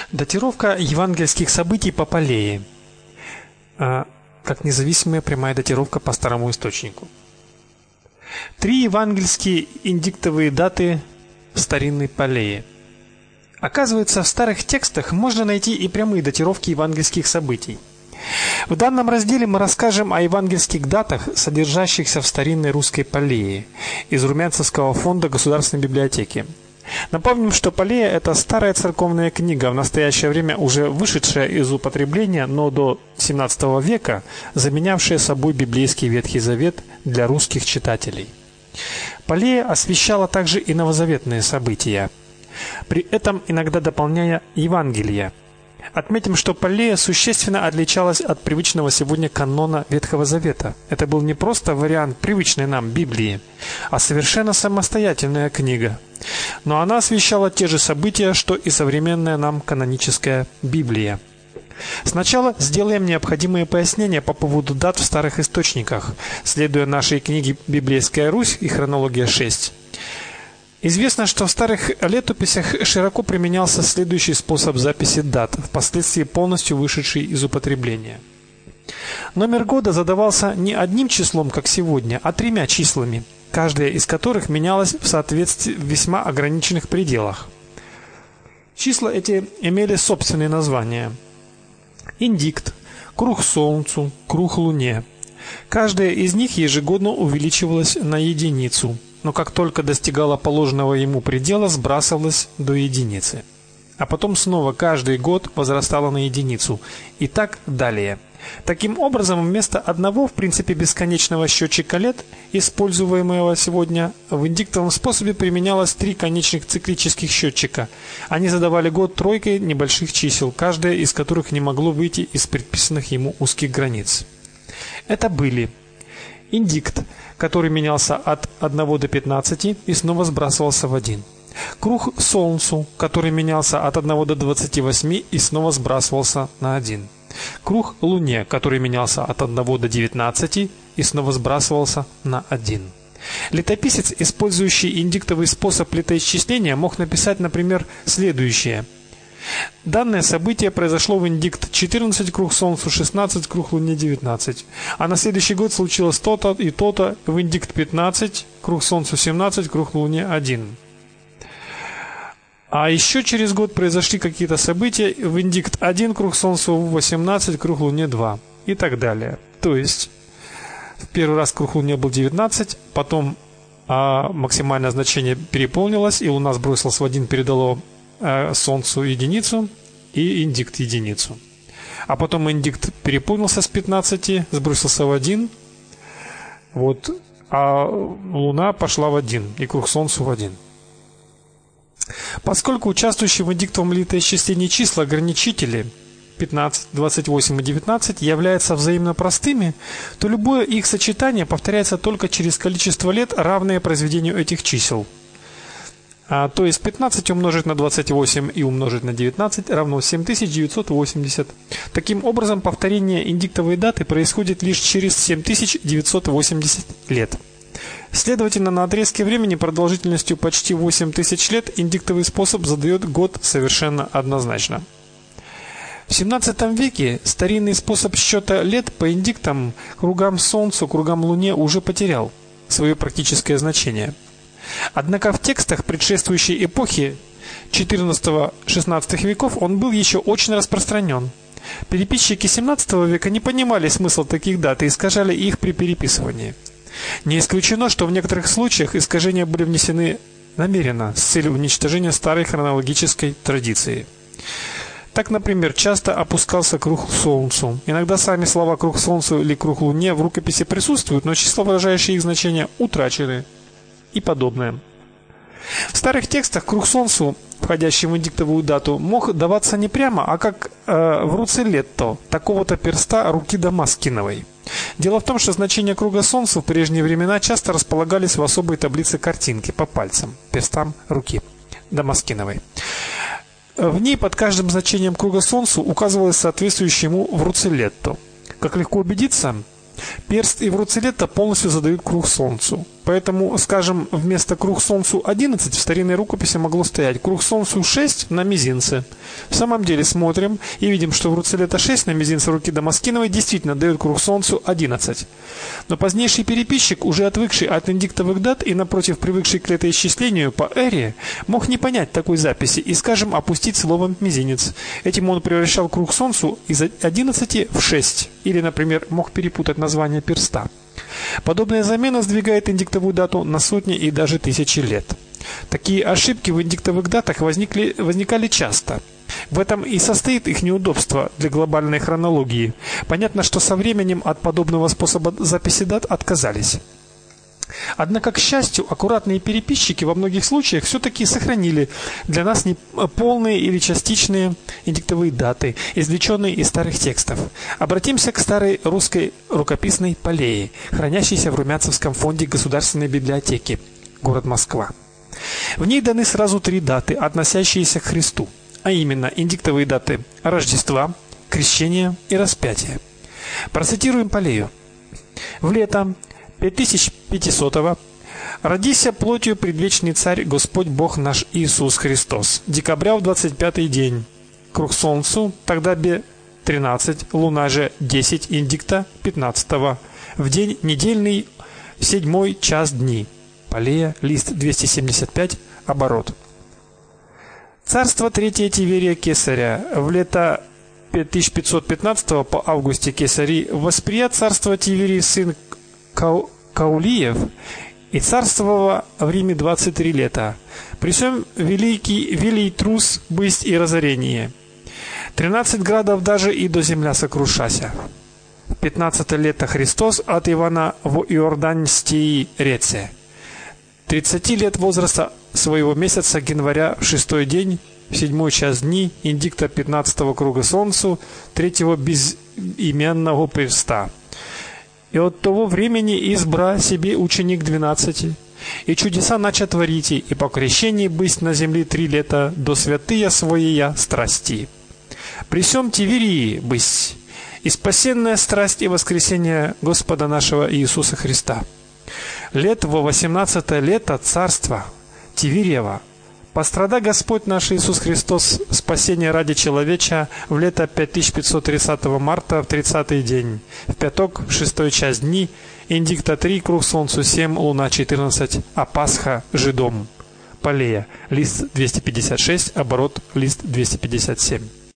Датировка евангельских событий по Полее, как независимая прямая датировка по старому источнику. 3 евангельские индиктовые даты в старинной Полее. Оказывается, в старых текстах можно найти и прямые датировки евангельских событий. В данном разделе мы расскажем о евангельских датах, содержащихся в старинной русской Полее из Румянцевского фонда Государственной библиотеки. Напомним, что Полея – это старая церковная книга, в настоящее время уже вышедшая из употребления, но до XVII века заменявшая собой библейский Ветхий Завет для русских читателей. Полея освещала также и новозаветные события, при этом иногда дополняя Евангелие. Отметим, что Полея существенно отличалась от привычного сегодня канона Ветхого Завета. Это был не просто вариант привычной нам Библии, а совершенно самостоятельная книга. Но она освещала те же события, что и современная нам каноническая Библия. Сначала сделаем необходимые пояснения по поводу дат в старых источниках, следуя нашей книге «Библейская Русь» и «Хронология 6». Известно, что в старых летописях широко применялся следующий способ записи дат, впоследствии полностью вышедший из употребления. Номер года задавался не одним числом, как сегодня, а 3 числами, каждое из которых менялось в соответствии в весьма ограниченных пределах. Числа эти имели собственные названия: индикт, круг Солнцу, круг Луне. Каждая из них ежегодно увеличивалась на единицу, но как только достигала положенного ему предела, сбрасывалась до единицы. А потом снова каждый год возрастала на единицу, и так далее. Таким образом, вместо одного, в принципе, бесконечного счетчика лет, используемого сегодня, в индиктовом способе применялось 3 конечных циклических счетчика. Они задавали год тройкой небольших чисел, каждое из которых не могло выйти из предписанных ему узких границ. Это были индикт, который менялся от 1 до 15 и снова сбрасывался в 1. Круг Солнцу, который менялся от 1 до 28 и снова сбрасывался на 1. Круг Луне, который менялся от 1 до 19 и снова сбрасывался на 1. Летописец, использующий индиктовый способ летоисчисления, мог написать, например, следующее: данное событие произошло в индикт 14, круг Солнцу 16, круг Луне 19. А на следующий год случилось то-то и то-то в индикт 15, круг Солнцу 17, круг Луне 1. А еще через год произошли какие-то события в индикт 1, круг Солнцу 18, круг Луне 2 и так далее. То есть в первый раз круг Луне был 19, потом максимальное значение переполнилось, и Луна сбросилась в 1, передало Солнцу единицу и индикт единицу. А потом индикт переполнился с 15, сбросился в 1, а Луна пошла в 1, и круг Солнцу в 1. Поскольку участвующие в индиктовом летоисчислении числа ограничители 15, 28 и 19 являются взаимно простыми, то любое их сочетание повторяется только через количество лет, равное произведению этих чисел. То есть 15 умножить на 28 и умножить на 19 равно 7980. Таким образом, повторение индиктовой даты происходит лишь через 7980 лет. Следовательно, на отрезке времени продолжительностью почти 8000 лет индиктовый способ задает год совершенно однозначно. В XVII веке старинный способ счета лет по индиктам, кругам Солнцу, кругам Луне уже потерял свое практическое значение. Однако в текстах предшествующей эпохи XIV-XVI веков он был еще очень распространен. Переписчики XVII века не понимали смысл таких дат и искажали их при переписывании. Не исключено, что в некоторых случаях искажения были внесены намеренно с целью уничтожения старой хронологической традиции. Так, например, часто опускался круг Солнцу. Иногда сами слова круг Солнцу или круг Луне в рукописи присутствуют, но числа, выражающие их значение, утрачены и подобное. В старых текстах круг Солнцу, входящий в индиктовую дату, мог даваться не прямо, а как в руцелетто, такого-то перста руки Дамаскиновой. Дело в том, что значения круга Солнца в прежние времена часто располагались в особой таблице картинки по пальцам, перстам руки Дамаскиновой. В ней под каждым значением круга Солнцу указывалось соответствующее ему в руцелетто. Как легко убедиться, Перст и вруцелета полностью задают круг солнцу. Поэтому, скажем, вместо круг солнцу 11 в старинной рукописи могло стоять круг солнцу 6 на мизинце. В самом деле смотрим и видим, что вруцелета 6 на мизинце руки Дамаскиновой действительно дает круг солнцу 11. Но позднейший переписчик, уже отвыкший от индиктовых дат и напротив привыкший к летоисчислению по эре, мог не понять такой записи и, скажем, опустить словом мизинец. Этим он превращал круг солнцу из 11 в 6. Или, например, мог перепутать название перста. Подобная замена сдвигает индиктовую дату на сотни и даже тысячи лет. Такие ошибки в индиктовых датах возникали часто. В этом и состоит их неудобство для глобальной хронологии. Понятно, что со временем от подобного способа записи дат отказались. Однако, к счастью, аккуратные переписчики во многих случаях все-таки сохранили для нас полные или частичные индиктовые даты, извлеченные из старых текстов. Обратимся к старой русской рукописной Полее, хранящейся в Румянцевском фонде Государственной библиотеки, город Москва. В ней даны сразу 3 даты, относящиеся к Христу, а именно индиктовые даты Рождества, Крещения и Распятия. Процитируем Полею. В лето 5500-го родися плотью предвечный царь Господь Бог наш Иисус Христос. Декабря в 25-й день. Круг солнцу тогда бе 13, луна же 10, индикта 15-го. В день недельный в 7-й час дни. Полея, лист 275, оборот. Царство третье Тиверия Кесаря в лето 5515 по августе Кесари восприят царство Тиверий сын Каулиев и царствовало в Риме 23 лета. При сём велий трус бысть и разорение. 13 градов даже и до земля сокрушася. 15 лето Христос от Ивана в Иорданстии реце. 30 лет возраста своего месяца января в 6-й день, в 7-й час дни, индикта 15-го круга солнцу, 3-го безименного перста. И от того времени избра себе ученик 12, и чудеса нача творите, и по крещении бысть на земле 3 лета до святыя своея страсти. При сём Тиверии бысть, и спасенная страсть и воскресение Господа нашего Иисуса Христа. Лет во 18 лето царства Тивериева пострада Господь наш Иисус Христос спасение ради человеча в лето 5530 марта в 30-й день, в пяток в 6-й час дни, индикта 3, круг солнцу 7, луна 14, а Пасха жидом. Полея, лист 256, оборот, лист 257.